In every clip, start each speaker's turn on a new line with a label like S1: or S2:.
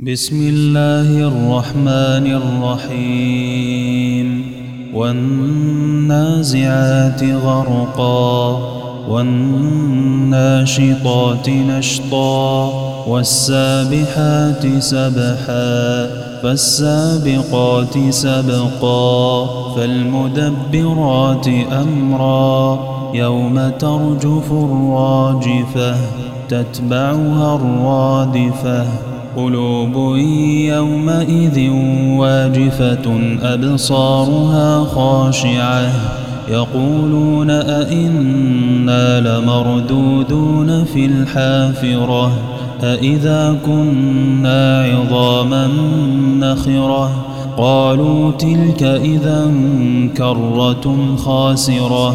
S1: بسم الله الرحمن الرحيم والنازعات غرقا والناشطات نشطا والسابحات سبحا فالسابقات سبقا فالمدبرات أمرا يوم ترجف الراجفة تتبعها الرادفة قلوب يومئذ واجفة أبصارها خاشعة يقولون أئنا لمردودون في الحافرة أئذا كنا عظاما نخرة قالوا تلك إذا كرة خاسرة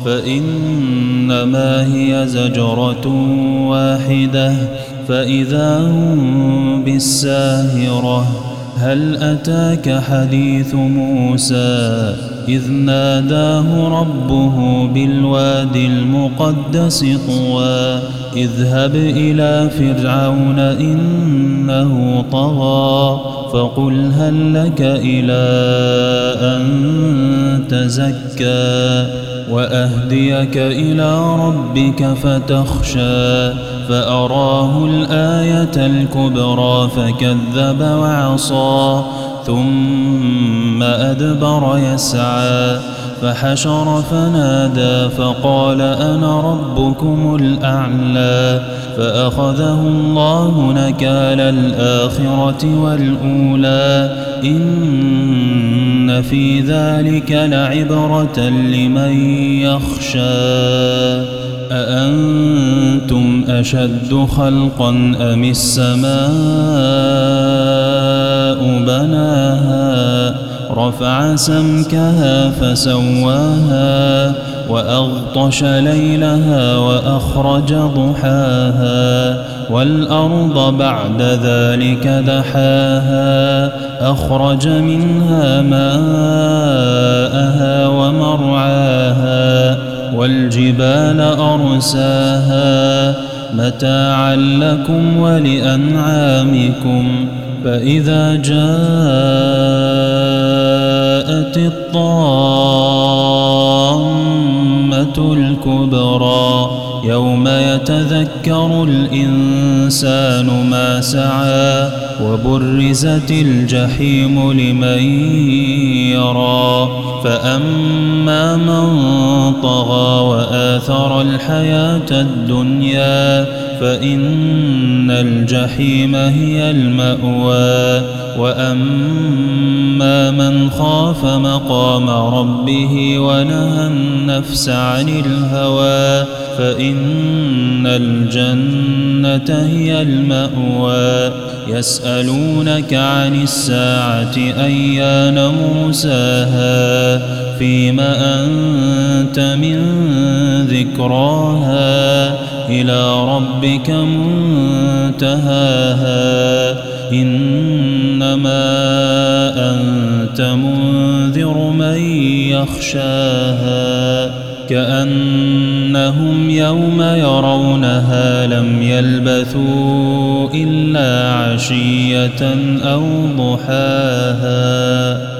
S1: فإنما هي زجرة واحدة فإذا هم بالساهرة هل أتاك حديث موسى إذ ناداه ربه بالوادي المقدس طوى اذهب إلى فرعون إنه طغى فقل هل لك إلى أن تزكى وأهديك إلى ربك فتخشى فأراه الآية الكبرى فكذب وعصى ثم أدبر يسعى فحشر فنادى فقال أنا ربكم الأعلى فأخذه الله نكال الآخرة والأولى إن في ذلك لعبرة لمن يخشى أأنتم أشد خلقا أم السماء بناها رفع سمكها فسواها وأغطش ليلها وأخرج ضحاها والأرض بعد ذلك دحاها أخرج منها ماءها ومرعاها والجبال أرساها متاعا لكم ولأنعامكم فإذا جاءت الطامة الكبرى يوم يتذكر الإنسان ما سعى وبرزت الجحيم لمن يرى فأما من طغى وآثر الحياة الدنيا فإن الجحيم هي المأوى وأما من خاف مقام ربه ونهى النفس عن الهوى فإن الجنة هي المأوى يسألونك عن الساعة أيان مرساها فيم أنت من ذكراها إلى ربك منتهاها إنما أنت منذر من يخشاها كأنهم يوم يرونها لم يلبثوا إلا عشية أو ضحاها.